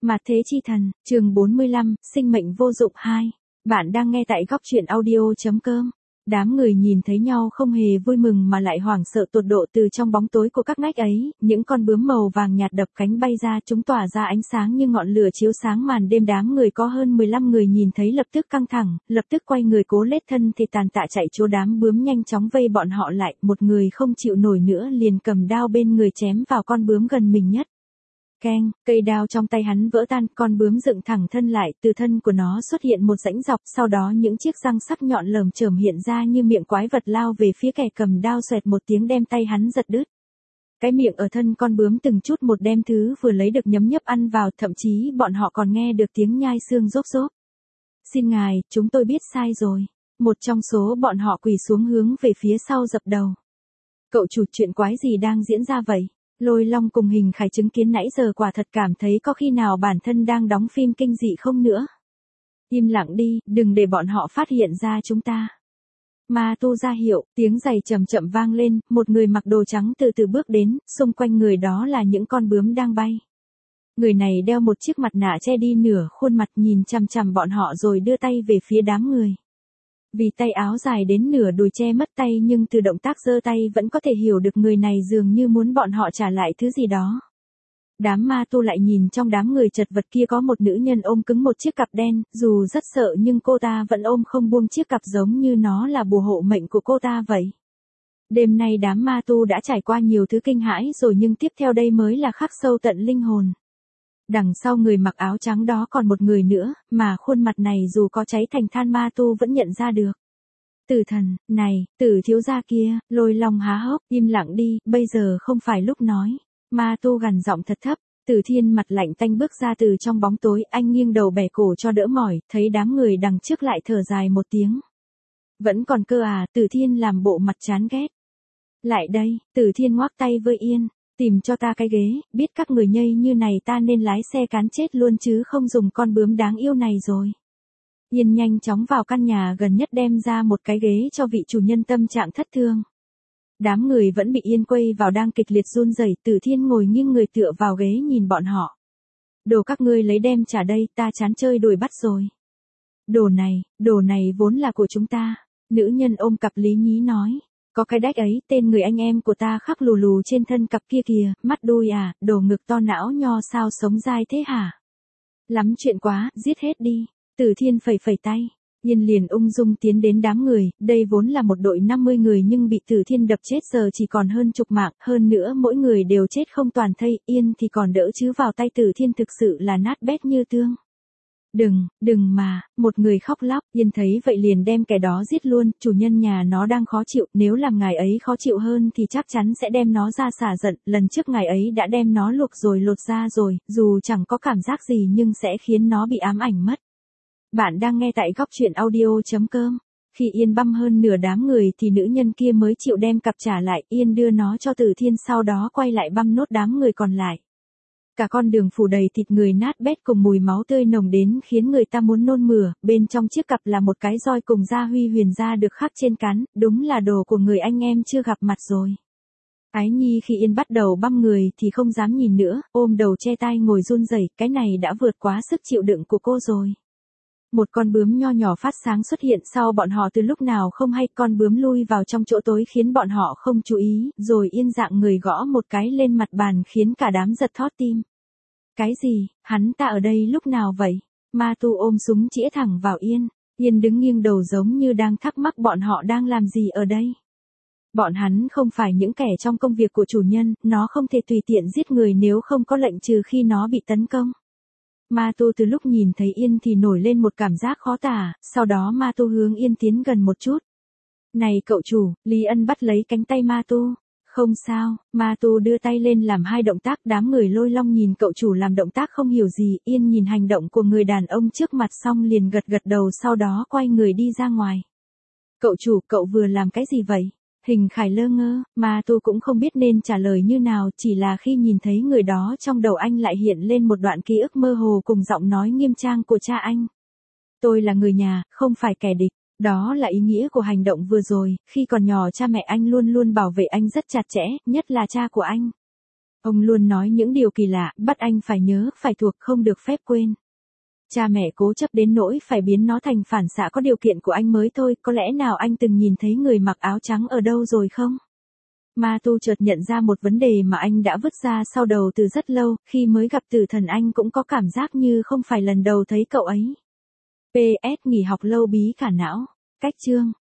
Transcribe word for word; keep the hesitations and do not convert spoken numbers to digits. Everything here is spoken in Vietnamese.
Mà thế chi thần, chương bốn mươi lăm, sinh mệnh vô dụng hai. Bạn đang nghe tại góc truyện audio.com. Đám người nhìn thấy nhau không hề vui mừng mà lại hoảng sợ tột độ từ trong bóng tối của các ngách ấy, những con bướm màu vàng nhạt đập cánh bay ra, chúng tỏa ra ánh sáng như ngọn lửa chiếu sáng màn đêm. Đám người có hơn mười lăm người nhìn thấy lập tức căng thẳng, lập tức quay người cố lết thân thì tàn tạ chạy chỗ. Đám bướm nhanh chóng vây bọn họ lại, một người không chịu nổi nữa liền cầm đao bên người chém vào con bướm gần mình nhất. Keng, cây đao trong tay hắn vỡ tan, con bướm dựng thẳng thân lại, từ thân của nó xuất hiện một rãnh dọc, sau đó những chiếc răng sắc nhọn lởm chởm hiện ra như miệng quái vật lao về phía kẻ cầm đao, xoẹt một tiếng đem tay hắn giật đứt. Cái miệng ở thân con bướm từng chút một đem thứ vừa lấy được nhấm nhấp ăn vào, thậm chí bọn họ còn nghe được tiếng nhai xương rốp rốp. Xin ngài, chúng tôi biết sai rồi. Một trong số bọn họ quỳ xuống hướng về phía sau dập đầu. Cậu chủ, chuyện quái gì đang diễn ra vậy? Lôi Long cùng Hình Khải chứng kiến nãy giờ quả thật cảm thấy có khi nào bản thân đang đóng phim kinh dị không nữa. Im lặng đi, đừng để bọn họ phát hiện ra chúng ta. Ma Tu ra hiệu, tiếng giày chậm chậm vang lên, một người mặc đồ trắng từ từ bước đến, xung quanh người đó là những con bướm đang bay. Người này đeo một chiếc mặt nạ che đi nửa khuôn mặt, nhìn chằm chằm bọn họ rồi đưa tay về phía đám người. Vì tay áo dài đến nửa đùi che mất tay, nhưng từ động tác giơ tay vẫn có thể hiểu được người này dường như muốn bọn họ trả lại thứ gì đó. Đám ma tu lại nhìn trong đám người chật vật kia có một nữ nhân ôm cứng một chiếc cặp đen, dù rất sợ nhưng cô ta vẫn ôm không buông chiếc cặp giống như nó là bùa hộ mệnh của cô ta vậy. Đêm nay đám ma tu đã trải qua nhiều thứ kinh hãi rồi, nhưng tiếp theo đây mới là khắc sâu tận linh hồn. Đằng sau người mặc áo trắng đó còn một người nữa, mà khuôn mặt này dù có cháy thành than ma tu vẫn nhận ra được. Tử thần, này, Tử thiếu gia kia. Lôi Long há hốc, im lặng đi, bây giờ không phải lúc nói. Ma tu gằn giọng thật thấp. Tử Thiên mặt lạnh tanh bước ra từ trong bóng tối, anh nghiêng đầu bẻ cổ cho đỡ mỏi, thấy đám người đằng trước lại thở dài một tiếng. Vẫn còn cơ à? Tử Thiên làm bộ mặt chán ghét. Lại đây. Tử Thiên ngoắc tay với Yên. Tìm cho ta cái ghế, biết các người nhây như này ta nên lái xe cán chết luôn chứ không dùng con bướm đáng yêu này rồi. Yên nhanh chóng vào căn nhà gần nhất đem ra một cái ghế cho vị chủ nhân tâm trạng thất thương. Đám người vẫn bị Yên quây vào đang kịch liệt run rẩy. Tử Thiên ngồi nghiêng người tựa vào ghế nhìn bọn họ. Đồ các ngươi lấy đem trả đây, ta chán chơi đuổi bắt rồi. Đồ này, đồ này vốn là của chúng ta. Nữ nhân ôm cặp Lý Nhí nói. Có cái đách ấy, tên người anh em của ta khắc lù lù trên thân cặp kia kìa, mắt đuôi à, đồ ngực to não nho sao sống dai thế hả? Lắm chuyện quá, giết hết đi. Tử Thiên phẩy phẩy tay. Yên liền ung dung tiến đến đám người, đây vốn là một đội năm mươi người nhưng bị Tử Thiên đập chết giờ chỉ còn hơn chục mạng, hơn nữa mỗi người đều chết không toàn thây. Yên thì còn đỡ chứ vào tay Tử Thiên thực sự là nát bét như tương. Đừng, đừng mà, một người khóc lóc. Yên thấy vậy liền đem kẻ đó giết luôn, chủ nhân nhà nó đang khó chịu, nếu làm ngài ấy khó chịu hơn thì chắc chắn sẽ đem nó ra xả giận, lần trước ngài ấy đã đem nó luộc rồi lột ra rồi, dù chẳng có cảm giác gì nhưng sẽ khiến nó bị ám ảnh mất. Bạn đang nghe tại góc truyện audio.com. Khi Yên băm hơn nửa đám người thì nữ nhân kia mới chịu đem cặp trả lại, Yên đưa nó cho Tử Thiên sau đó quay lại băm nốt đám người còn lại. Cả con đường phủ đầy thịt người nát bét cùng mùi máu tươi nồng đến khiến người ta muốn nôn mửa, bên trong chiếc cặp là một cái roi cùng gia huy huyền gia được khắc trên cán, đúng là đồ của người anh em chưa gặp mặt rồi. Ái Nhi khi Yên bắt đầu băm người thì không dám nhìn nữa, ôm đầu che tai ngồi run rẩy, cái này đã vượt quá sức chịu đựng của cô rồi. Một con bướm nho nhỏ phát sáng xuất hiện sau bọn họ từ lúc nào không hay, con bướm lui vào trong chỗ tối khiến bọn họ không chú ý, rồi Yên dạng người gõ một cái lên mặt bàn khiến cả đám giật thót tim. Cái gì, hắn ta ở đây lúc nào vậy? Ma tu ôm súng chĩa thẳng vào Yên, Yên đứng nghiêng đầu giống như đang thắc mắc bọn họ đang làm gì ở đây. Bọn hắn không phải những kẻ trong công việc của chủ nhân, nó không thể tùy tiện giết người nếu không có lệnh trừ khi nó bị tấn công. Ma tu từ lúc nhìn thấy Yên thì nổi lên một cảm giác khó tả, sau đó Ma tu hướng Yên tiến gần một chút. Này cậu chủ, Lý Ân bắt lấy cánh tay Ma tu. Không sao, Ma tu đưa tay lên làm hai động tác, đám người Lôi Long nhìn cậu chủ làm động tác không hiểu gì, Yên nhìn hành động của người đàn ông trước mặt xong liền gật gật đầu sau đó quay người đi ra ngoài. Cậu chủ, cậu vừa làm cái gì vậy? Hình Khải lơ ngơ, Ma tu cũng không biết nên trả lời như nào, chỉ là khi nhìn thấy người đó trong đầu anh lại hiện lên một đoạn ký ức mơ hồ cùng giọng nói nghiêm trang của cha anh. Tôi là người nhà, không phải kẻ địch. Đó là ý nghĩa của hành động vừa rồi, khi còn nhỏ cha mẹ anh luôn luôn bảo vệ anh rất chặt chẽ, nhất là cha của anh. Ông luôn nói những điều kỳ lạ, bắt anh phải nhớ, phải thuộc, không được phép quên. Cha mẹ cố chấp đến nỗi phải biến nó thành phản xạ có điều kiện của anh mới thôi, có lẽ nào anh từng nhìn thấy người mặc áo trắng ở đâu rồi không? Ma Tu chợt nhận ra một vấn đề mà anh đã vứt ra sau đầu từ rất lâu, khi mới gặp Tử Thần anh cũng có cảm giác như không phải lần đầu thấy cậu ấy. pê ét nghỉ học lâu bí cả não. Cách chương